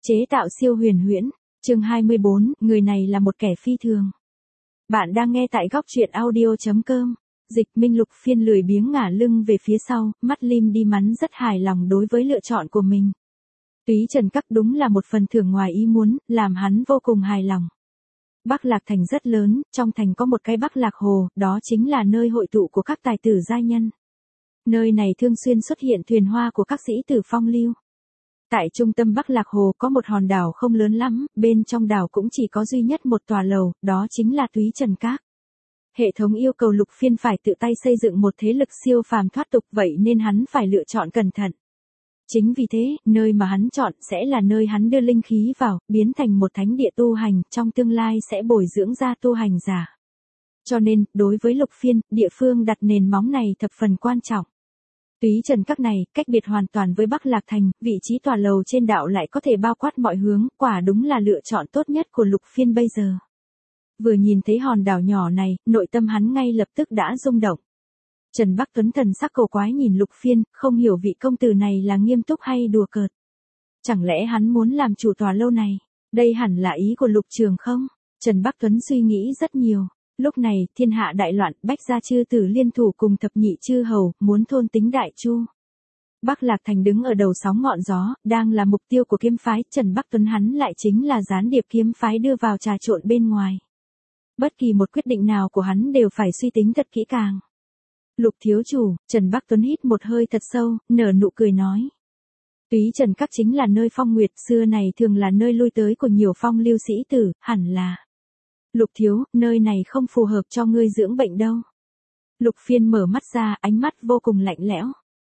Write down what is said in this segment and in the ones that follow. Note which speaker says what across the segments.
Speaker 1: Chế tạo siêu huyền huyễn, chương 24, người này là một kẻ phi thường. Bạn đang nghe tại góc truyện audio.com. Dịch Minh Lục Phiên lười biếng ngả lưng về phía sau, mắt lim đi mắn rất hài lòng đối với lựa chọn của mình. Túy Trần Các đúng là một phần thưởng ngoài ý muốn, làm hắn vô cùng hài lòng. Bắc Lạc Thành rất lớn, trong thành có một cái Bắc Lạc Hồ, đó chính là nơi hội tụ của các tài tử giai nhân. Nơi này thường xuyên xuất hiện thuyền hoa của các sĩ tử phong lưu. Tại trung tâm Bắc Lạc Hồ có một hòn đảo không lớn lắm, bên trong đảo cũng chỉ có duy nhất một tòa lầu, đó chính là Túy Trần Các. Hệ thống yêu cầu Lục Phiên phải tự tay xây dựng một thế lực siêu phàm thoát tục, vậy nên hắn phải lựa chọn cẩn thận. Chính vì thế, nơi mà hắn chọn sẽ là nơi hắn đưa linh khí vào, biến thành một thánh địa tu hành, trong tương lai sẽ bồi dưỡng ra tu hành giả. Cho nên, đối với Lục Phiên, địa phương đặt nền móng này thập phần quan trọng. Túy Trần Các này, cách biệt hoàn toàn với Bắc Lạc Thành, vị trí tòa lầu trên đảo lại có thể bao quát mọi hướng, quả đúng là lựa chọn tốt nhất của Lục Phiên bây giờ. Vừa nhìn thấy hòn đảo nhỏ này, nội tâm hắn ngay lập tức đã rung động. Trần Bắc Tuấn thần sắc cổ quái nhìn Lục Phiên, không hiểu vị công tử này là nghiêm túc hay đùa cợt. Chẳng lẽ hắn muốn làm chủ tòa lâu này? Đây hẳn là ý của Lục Trường không? Trần Bắc Tuấn suy nghĩ rất nhiều. Lúc này, thiên hạ đại loạn, Bách gia chư tử liên thủ cùng thập nhị chư hầu, muốn thôn tính Đại Chu. Bắc Lạc Thành đứng ở đầu sóng ngọn gió, đang là mục tiêu của kiếm phái, Trần Bắc Tuấn hắn lại chính là gián điệp kiếm phái đưa vào trà trộn bên ngoài. Bất kỳ một quyết định nào của hắn đều phải suy tính thật kỹ càng. Lục thiếu chủ, Trần Bắc Tuấn hít một hơi thật sâu, nở nụ cười nói. Túy Trần Các chính là nơi phong nguyệt, xưa này thường là nơi lui tới của nhiều phong lưu sĩ tử, hẳn là. Lục thiếu, nơi này không phù hợp cho ngươi dưỡng bệnh đâu. Lục Phiên mở mắt ra, ánh mắt vô cùng lạnh lẽo.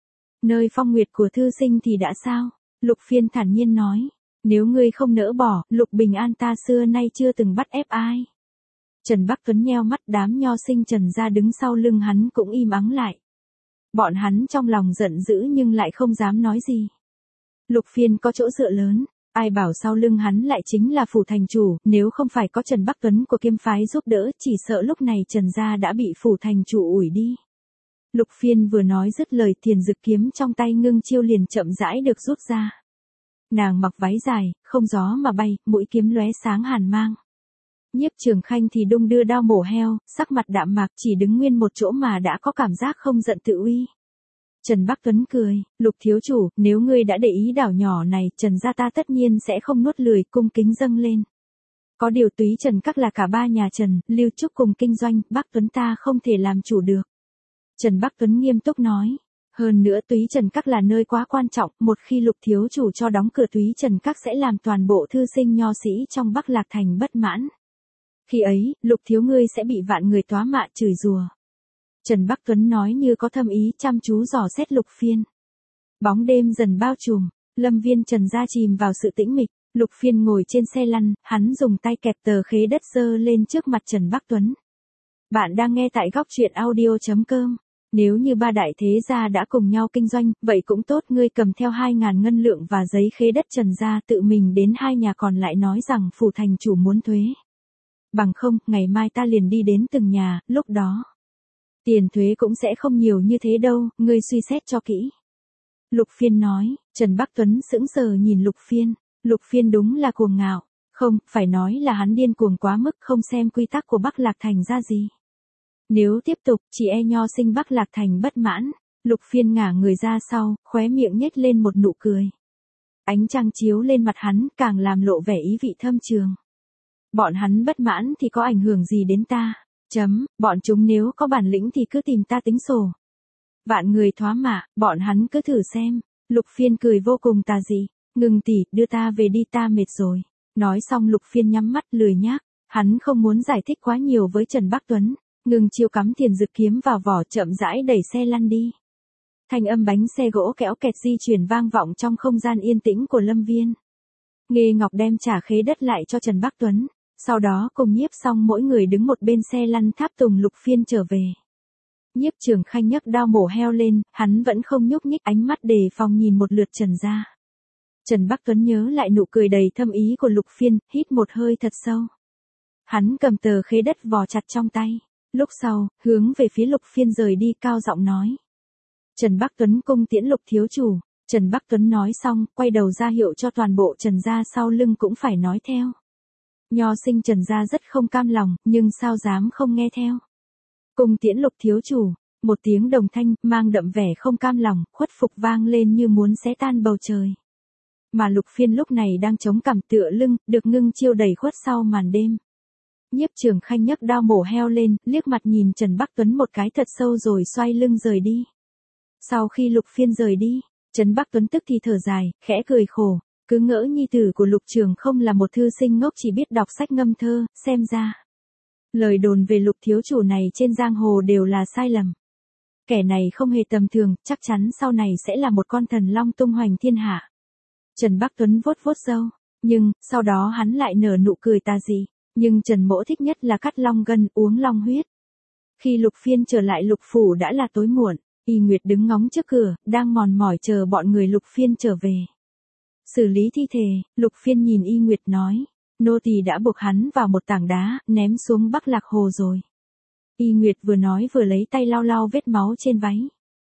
Speaker 1: Nơi phong nguyệt của thư sinh thì đã sao? Lục Phiên thản nhiên nói. Nếu ngươi không nỡ bỏ, Lục Bình An ta xưa nay chưa từng bắt ép ai. Trần Bắc Tuấn nheo mắt, đám nho sinh Trần gia đứng sau lưng hắn cũng im ắng lại. Bọn hắn trong lòng giận dữ nhưng lại không dám nói gì. Lục Phiên có chỗ dựa lớn. Ai bảo sau lưng hắn lại chính là phủ thành chủ, nếu không phải có Trần Bắc Tuấn của kiếm phái giúp đỡ, chỉ sợ lúc này Trần gia đã bị phủ thành chủ ủi đi. Lục Phiên vừa nói dứt lời, Thiền Dực kiếm trong tay ngưng chiêu liền chậm rãi được rút ra. Nàng mặc váy dài, không gió mà bay, mũi kiếm lóe sáng hàn mang. Nhiếp Trường Khanh thì đung đưa đao mổ heo, sắc mặt đạm mạc, chỉ đứng nguyên một chỗ mà đã có cảm giác không giận tự uy. Trần Bắc Tuấn cười, Lục thiếu chủ, nếu ngươi đã để ý đảo nhỏ này, Trần gia ta tất nhiên sẽ không nuốt lười, cung kính dâng lên. Có điều Túy Trần Các là cả ba nhà Trần, Lưu Trúc cùng kinh doanh, Bắc Tuấn ta không thể làm chủ được. Trần Bắc Tuấn nghiêm túc nói, hơn nữa Túy Trần Các là nơi quá quan trọng, một khi Lục thiếu chủ cho đóng cửa Túy Trần Các sẽ làm toàn bộ thư sinh nho sĩ trong Bắc Lạc Thành bất mãn. Khi ấy, Lục thiếu ngươi sẽ bị vạn người tóa mạ chửi rủa. Trần Bắc Tuấn nói như có thâm ý, chăm chú dò xét Lục Phiên. Bóng đêm dần bao trùm, lâm viên Trần gia chìm vào sự tĩnh mịch, Lục Phiên ngồi trên xe lăn, hắn dùng tay kẹp tờ khế đất giơ lên trước mặt Trần Bắc Tuấn. Bạn đang nghe tại góc truyện audio.com. Nếu như ba đại thế gia đã cùng nhau kinh doanh, vậy cũng tốt, ngươi cầm theo 2.000 ngân lượng và giấy khế đất Trần gia, tự mình đến hai nhà còn lại nói rằng phủ thành chủ muốn thuế. Bằng không, ngày mai ta liền đi đến từng nhà, lúc đó tiền thuế cũng sẽ không nhiều như thế đâu, ngươi suy xét cho kỹ. Lục Phiên nói. Trần Bắc Tuấn sững sờ nhìn Lục Phiên. Lục Phiên đúng là cuồng ngạo. Không, phải nói là hắn điên cuồng quá mức, không xem quy tắc của Bắc Lạc Thành ra gì. Nếu tiếp tục, chỉ e nho sinh Bắc Lạc Thành bất mãn. Lục Phiên ngả người ra sau, khóe miệng nhếch lên một nụ cười. Ánh trăng chiếu lên mặt hắn, càng làm lộ vẻ ý vị thâm trường. Bọn hắn bất mãn thì có ảnh hưởng gì đến ta? Bọn chúng nếu có bản lĩnh thì cứ tìm ta tính sổ. Vạn người thoá mạ, bọn hắn cứ thử xem. Lục Phiên cười vô cùng tà dị. Ngừng tỷ, đưa ta về đi, ta mệt rồi. Nói xong Lục Phiên nhắm mắt lười nhác. Hắn không muốn giải thích quá nhiều với Trần Bắc Tuấn. Ngừng chiêu cắm Thiền Dực kiếm vào vỏ, chậm rãi đẩy xe lăn đi. Thanh âm bánh xe gỗ kéo kẹt di chuyển vang vọng trong không gian yên tĩnh của lâm viên. Nghê Ngọc đem trả khế đất lại cho Trần Bắc Tuấn. Sau đó cùng Nhiếp xong mỗi người đứng một bên xe lăn tháp tùng Lục Phiên trở về. Nhiếp Trường Khanh nhấc đao mổ heo lên, hắn vẫn không nhúc nhích, ánh mắt đề phòng nhìn một lượt Trần gia. Trần Bắc Tuấn nhớ lại nụ cười đầy thâm ý của Lục Phiên, hít một hơi thật sâu. Hắn cầm tờ khế đất vò chặt trong tay. Lúc sau, hướng về phía Lục Phiên rời đi, cao giọng nói. Trần Bắc Tuấn cung tiễn Lục thiếu chủ. Trần Bắc Tuấn nói xong, quay đầu ra hiệu cho toàn bộ Trần gia sau lưng cũng phải nói theo. Nho sinh Trần gia rất không cam lòng, nhưng sao dám không nghe theo. Cùng tiễn Lục thiếu chủ, một tiếng đồng thanh, mang đậm vẻ không cam lòng, khuất phục vang lên như muốn xé tan bầu trời. Mà Lục Phiên lúc này đang chống cằm tựa lưng, được Ngưng Chiêu đẩy khuất sau màn đêm. Nhiếp Trường Khanh nhấc đao mổ heo lên, liếc mặt nhìn Trần Bắc Tuấn một cái thật sâu rồi xoay lưng rời đi. Sau khi Lục Phiên rời đi, Trần Bắc Tuấn tức thì thở dài, khẽ cười khổ, cứ ngỡ nhi tử của Lục Trường không là một thư sinh ngốc chỉ biết đọc sách ngâm thơ, xem ra. Lời đồn về Lục thiếu chủ này trên giang hồ đều là sai lầm. Kẻ này không hề tầm thường, chắc chắn sau này sẽ là một con thần long tung hoành thiên hạ. Trần Bắc Tuấn vuốt vuốt râu, nhưng, sau đó hắn lại nở nụ cười tà dị, nhưng Trần Mỗ thích nhất là cắt long gân, uống long huyết. Khi Lục Phiên trở lại Lục phủ đã là tối muộn, Y Nguyệt đứng ngóng trước cửa, đang mòn mỏi chờ bọn người Lục Phiên trở về. Xử lý thi thể, Lục Phiên nhìn Y Nguyệt nói, nô tỳ đã buộc hắn vào một tảng đá, ném xuống Bắc Lạc Hồ rồi. Y Nguyệt vừa nói vừa lấy tay lau lau vết máu trên váy.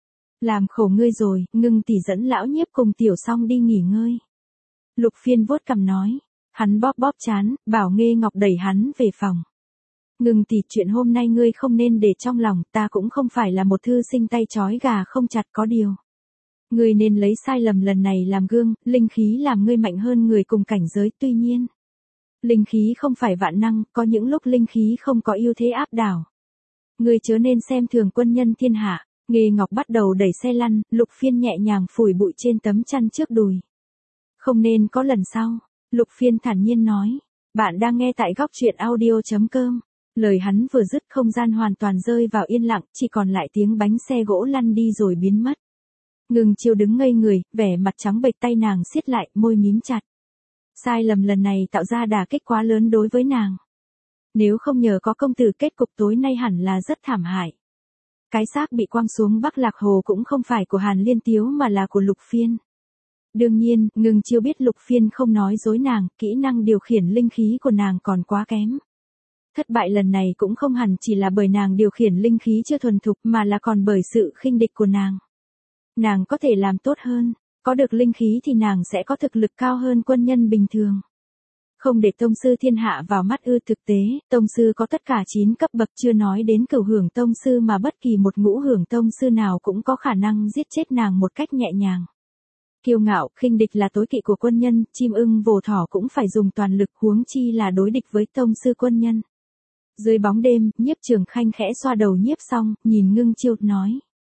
Speaker 1: Làm khổ ngươi rồi, Ngưng tỷ dẫn lão nhiếp cùng Tiểu Song đi nghỉ ngơi. Lục Phiên vuốt cằm nói, hắn bóp bóp trán, bảo Nghê Ngọc đẩy hắn về phòng. Ngưng tỷ, chuyện hôm nay ngươi không nên để trong lòng, ta cũng không phải là một thư sinh tay trói gà không chặt, có điều. Ngươi nên lấy sai lầm lần này làm gương, linh khí làm ngươi mạnh hơn người cùng cảnh giới, tuy nhiên. Linh khí không phải vạn năng, có những lúc linh khí không có ưu thế áp đảo. Ngươi chớ nên xem thường quân nhân thiên hạ. Nghê Ngọc bắt đầu đẩy xe lăn, Lục Phiên nhẹ nhàng phủi bụi trên tấm chăn trước đùi. Không nên có lần sau, Lục Phiên thản nhiên nói. Bạn đang nghe tại góc truyện audio.com. Lời hắn vừa dứt không gian hoàn toàn rơi vào yên lặng, chỉ còn lại tiếng bánh xe gỗ lăn đi rồi biến mất. Ngưng Chiêu đứng ngây người, vẻ mặt trắng bệch, tay nàng siết lại, môi mím chặt. Sai lầm lần này tạo ra đả kích quá lớn đối với nàng. Nếu không nhờ có công tử, kết cục tối nay hẳn là rất thảm hại. Cái xác bị quăng xuống Bắc Lạc Hồ cũng không phải của Hàn Liên Tiếu mà là của Lục Phiên. Đương nhiên, Ngưng Chiêu biết Lục Phiên không nói dối nàng, kỹ năng điều khiển linh khí của nàng còn quá kém. Thất bại lần này cũng không hẳn chỉ là bởi nàng điều khiển linh khí chưa thuần thục mà là còn bởi sự khinh địch của nàng. Nàng có thể làm tốt hơn, có được linh khí thì nàng sẽ có thực lực cao hơn quân nhân bình thường. Không để tông sư thiên hạ vào mắt ư? Thực tế, tông sư có tất cả 9 cấp bậc, chưa nói đến cửu hưởng tông sư, mà bất kỳ một ngũ hưởng tông sư nào cũng có khả năng giết chết nàng một cách nhẹ nhàng. Kiêu ngạo, khinh địch là tối kỵ của quân nhân, chim ưng vồ thỏ cũng phải dùng toàn lực, huống chi là đối địch với tông sư quân nhân. Dưới bóng đêm, Nhiếp Trường Khanh khẽ xoa đầu Nhiếp Song, nhìn Ngưng Chiêu, nói.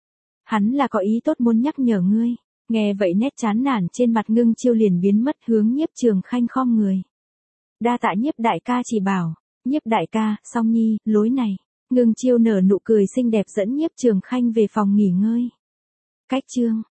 Speaker 1: Hắn là có ý tốt muốn nhắc nhở ngươi. Nghe vậy nét chán nản trên mặt Ngưng Chiêu liền biến mất, hướng Nhiếp Trường Khanh khom người. Đa tạ Nhiếp đại ca chỉ bảo. Nhiếp đại ca, Song nhi, lối này. Ngưng Chiêu nở nụ cười xinh đẹp dẫn Nhiếp Trường Khanh về phòng nghỉ ngơi. Cách chương